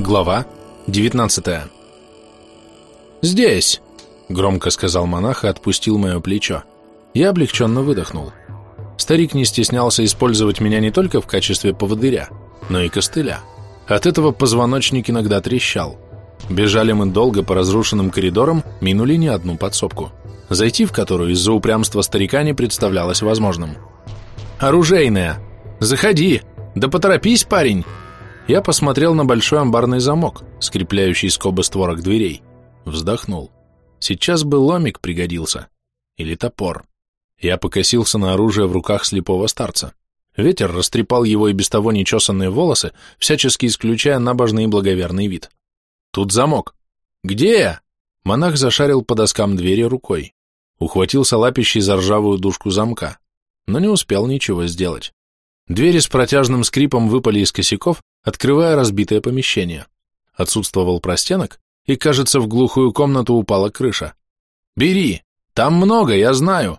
Глава 19. «Здесь!» — громко сказал монах и отпустил мое плечо. Я облегченно выдохнул. Старик не стеснялся использовать меня не только в качестве поводыря, но и костыля. От этого позвоночник иногда трещал. Бежали мы долго по разрушенным коридорам, минули не одну подсобку, зайти в которую из-за упрямства старика не представлялось возможным. «Оружейная! Заходи! Да поторопись, парень!» Я посмотрел на большой амбарный замок, скрепляющий скобы створок дверей. Вздохнул. Сейчас бы ломик пригодился. Или топор. Я покосился на оружие в руках слепого старца. Ветер растрепал его и без того нечесанные волосы, всячески исключая набожный и благоверный вид. «Тут замок». «Где?» Монах зашарил по доскам двери рукой. Ухватился лапищей за ржавую дужку замка, но не успел ничего сделать. Двери с протяжным скрипом выпали из косяков, открывая разбитое помещение. Отсутствовал простенок, и, кажется, в глухую комнату упала крыша. «Бери! Там много, я знаю!»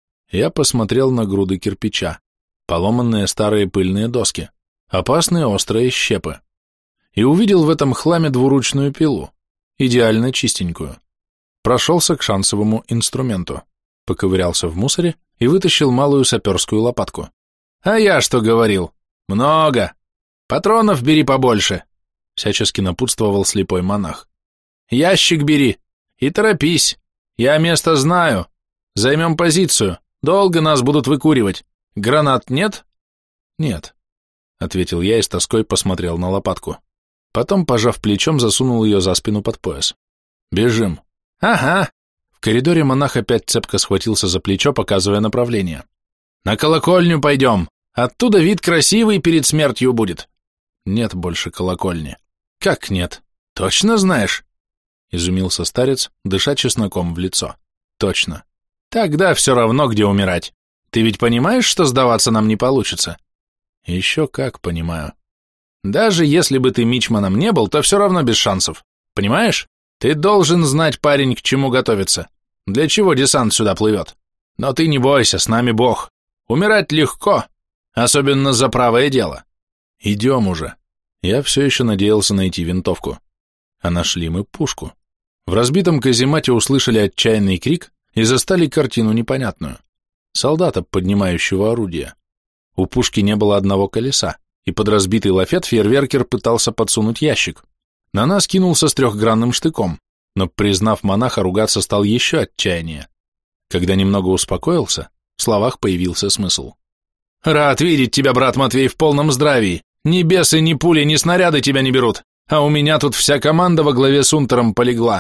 Я посмотрел на груды кирпича, поломанные старые пыльные доски, опасные острые щепы, и увидел в этом хламе двуручную пилу, идеально чистенькую. Прошелся к шансовому инструменту, поковырялся в мусоре и вытащил малую саперскую лопатку. «А я что говорил? Много! Патронов бери побольше!» Всячески напутствовал слепой монах. «Ящик бери и торопись! Я место знаю! Займем позицию! Долго нас будут выкуривать! Гранат нет?» «Нет», — ответил я и с тоской посмотрел на лопатку. Потом, пожав плечом, засунул ее за спину под пояс. «Бежим!» «Ага!» В коридоре монах опять цепко схватился за плечо, показывая направление. «На колокольню пойдем! Оттуда вид красивый перед смертью будет!» «Нет больше колокольни». «Как нет? Точно знаешь?» Изумился старец, дыша чесноком в лицо. «Точно. Тогда все равно, где умирать. Ты ведь понимаешь, что сдаваться нам не получится?» «Еще как понимаю». «Даже если бы ты мичманом не был, то все равно без шансов. Понимаешь? Ты должен знать, парень, к чему готовиться. Для чего десант сюда плывет. Но ты не бойся, с нами Бог. Умирать легко, особенно за правое дело. Идем уже». Я все еще надеялся найти винтовку. А нашли мы пушку. В разбитом каземате услышали отчаянный крик и застали картину непонятную. Солдата, поднимающего орудие. У пушки не было одного колеса, и под разбитый лафет фейерверкер пытался подсунуть ящик. На нас кинулся с трехгранным штыком, но, признав монаха, ругаться стал еще отчаяннее. Когда немного успокоился, в словах появился смысл. «Рад видеть тебя, брат Матвей, в полном здравии. Ни бесы, ни пули, ни снаряды тебя не берут. А у меня тут вся команда во главе с унтером полегла.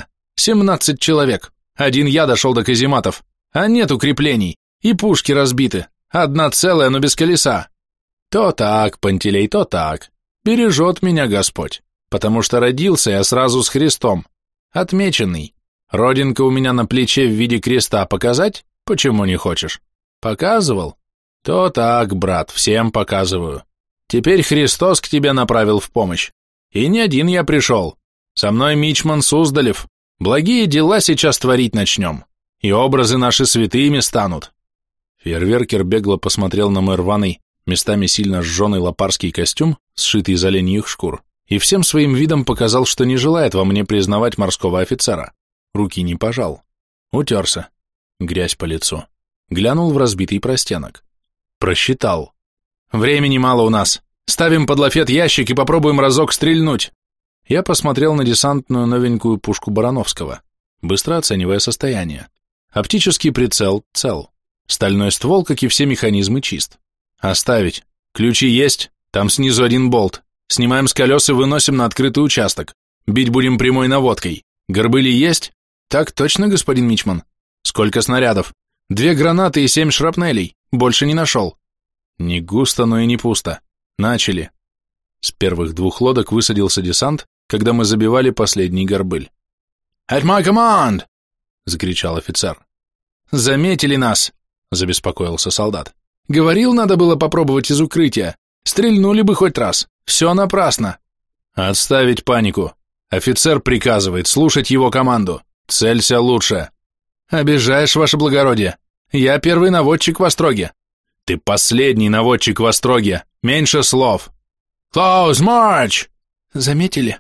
17 человек. Один я дошел до казематов. А нет укреплений. И пушки разбиты. Одна целая, но без колеса. То так, Пантелей, то так. Бережет меня Господь. Потому что родился я сразу с Христом. Отмеченный. Родинка у меня на плече в виде креста показать? Почему не хочешь? Показывал? То так, брат, всем показываю. Теперь Христос к тебе направил в помощь. И не один я пришел. Со мной мичман Суздалев. Благие дела сейчас творить начнем. И образы наши святыми станут». Фейерверкер бегло посмотрел на мой рваный, местами сильно сжженный лопарский костюм, сшитый из оленьих шкур, и всем своим видом показал, что не желает во мне признавать морского офицера. Руки не пожал. Утерся. Грязь по лицу. Глянул в разбитый простенок. Просчитал. «Времени мало у нас. Ставим под лафет ящик и попробуем разок стрельнуть». Я посмотрел на десантную новенькую пушку Барановского, быстро оценивая состояние. Оптический прицел цел. Стальной ствол, как и все механизмы, чист. Оставить. Ключи есть, там снизу один болт. Снимаем с колес и выносим на открытый участок. Бить будем прямой наводкой. Горбыли есть? Так точно, господин мичман. Сколько снарядов? 2 гранаты и 7 шрапнелей. Больше не нашел. Не густо, но и не пусто. Начали. С первых 2 лодок высадился десант, когда мы забивали последний горбыль. «At my command!» — закричал офицер. «Заметили нас!» — забеспокоился солдат. «Говорил, надо было попробовать из укрытия. Стрельнули бы хоть раз. Все напрасно!» «Отставить панику! Офицер приказывает слушать его команду. Целься лучше!» «Обижаешь, ваше благородие! Я первый наводчик в Остроге!» «Ты последний наводчик в Остроге! Меньше слов!» «Close march!» «Заметили?»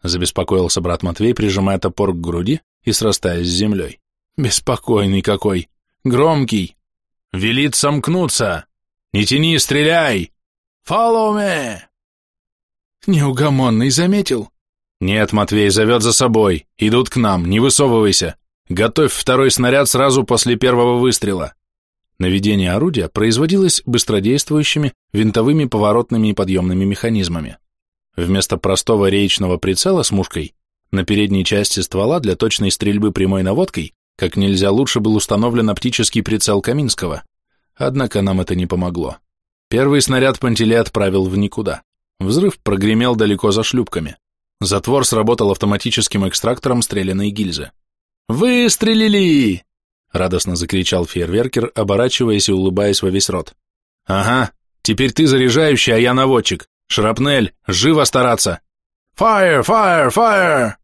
— забеспокоился брат Матвей, прижимая топор к груди и срастаясь с землей. «Беспокойный какой! Громкий! Велит сомкнуться! Не тяни, стреляй! Follow me!» «Неугомонный заметил?» «Нет, Матвей, зовет за собой. Идут к нам, не высовывайся. Готовь второй снаряд сразу после первого выстрела». Наведение орудия производилось быстродействующими винтовыми поворотными и подъемными механизмами. Вместо простого реечного прицела с мушкой на передней части ствола для точной стрельбы прямой наводкой как нельзя лучше был установлен оптический прицел Каминского. Однако нам это не помогло. Первый снаряд Пантелей отправил в никуда. Взрыв прогремел далеко за шлюпками. Затвор сработал автоматическим экстрактором стреляной гильзы. «Выстрелили!» — радостно закричал фейерверкер, оборачиваясь и улыбаясь во весь рот. «Ага, теперь ты заряжающий, а я наводчик. Шрапнель, живо стараться!» «Fire, fire, fire!»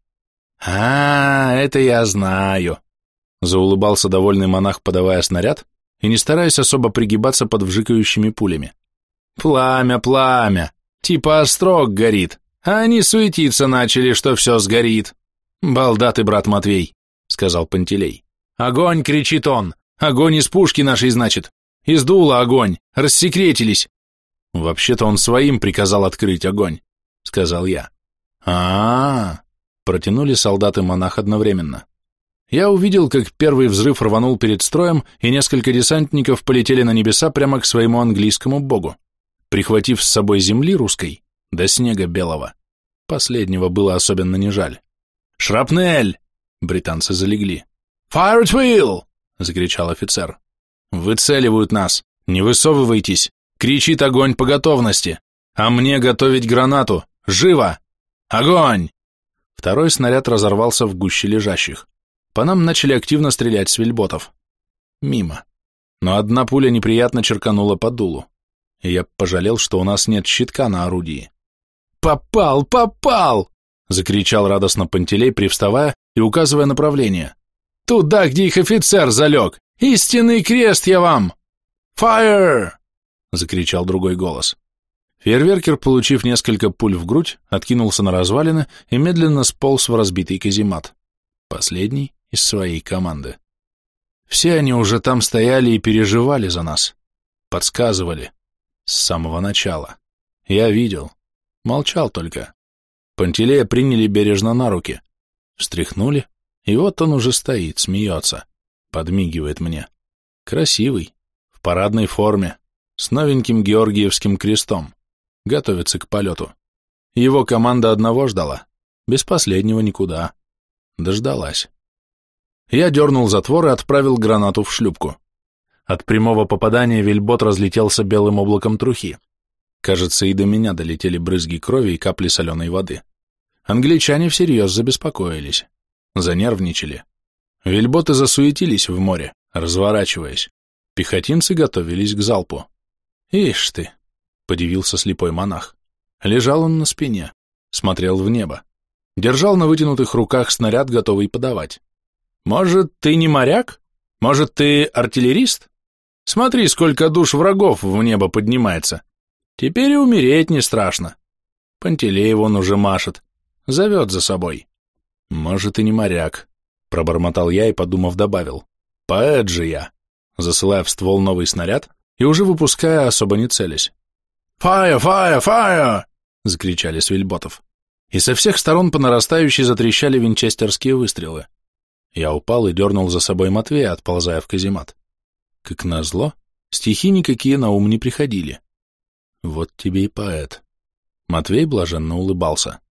Это я знаю!» — заулыбался довольный монах, подавая снаряд и не стараясь особо пригибаться под вжикающими пулями. «Пламя, пламя! Типа острог горит, а они суетиться начали, что все сгорит!» «Балда ты, брат Матвей!» — сказал Пантелей. «Огонь!» — кричит он. «Огонь из пушки нашей, значит! Из дула огонь! Рассекретились!» «Вообще-то он своим приказал открыть огонь», — сказал я. Протянули солдаты монах одновременно. Я увидел, как первый взрыв рванул перед строем, и несколько десантников полетели на небеса прямо к своему английскому богу, прихватив с собой земли русской до снега белого. Последнего было особенно не жаль. «Шрапнель!» — британцы залегли. «Fire at will!» — закричал офицер. «Выцеливают нас! Не высовывайтесь! Кричит огонь по готовности! А мне готовить гранату! Живо! Огонь!» Второй снаряд разорвался в гуще лежащих. По нам начали активно стрелять с вельботов. Мимо. Но одна пуля неприятно черканула по дулу. И я пожалел, что у нас нет щитка на орудии. «Попал! Попал!» — закричал радостно Пантелей, привставая и указывая направление. «Туда, где их офицер залег! Истинный крест я вам!» «Fire!» — закричал другой голос. Фейерверкер, получив несколько пуль в грудь, откинулся на развалины и медленно сполз в разбитый каземат. Последний из своей команды. Все они уже там стояли и переживали за нас. Подсказывали. С самого начала. Я видел. Молчал только. Пантелея приняли бережно на руки. Встряхнули, и вот он уже стоит, смеется. Подмигивает мне. Красивый. В парадной форме. С новеньким Георгиевским крестом. Готовится к полету. Его команда одного ждала. Без последнего никуда. Дождалась. Я дернул затвор и отправил гранату в шлюпку. От прямого попадания вельбот разлетелся белым облаком трухи. Кажется, и до меня долетели брызги крови и капли соленой воды. Англичане всерьез забеспокоились. Занервничали. Вельботы засуетились в море, разворачиваясь. Пехотинцы готовились к залпу. «Ишь ты!» — подивился слепой монах. Лежал он на спине, смотрел в небо. Держал на вытянутых руках снаряд, готовый подавать. «Может, ты не моряк? Может, ты артиллерист? Смотри, сколько душ врагов в небо поднимается. Теперь и умереть не страшно. Пантелей вон уже машет, зовет за собой». «Может, и не моряк», — пробормотал я и, подумав, добавил. «Поэт же я», засылая в ствол новый снаряд и уже выпуская, особо не целясь. «Fire, fire, fire!» — закричали с вельботов. И со всех сторон по нарастающей затрещали винчестерские выстрелы. Я упал и дернул за собой Матвея, отползая в каземат. Как назло, стихи никакие на ум не приходили. Вот тебе и поэт. Матвей блаженно улыбался.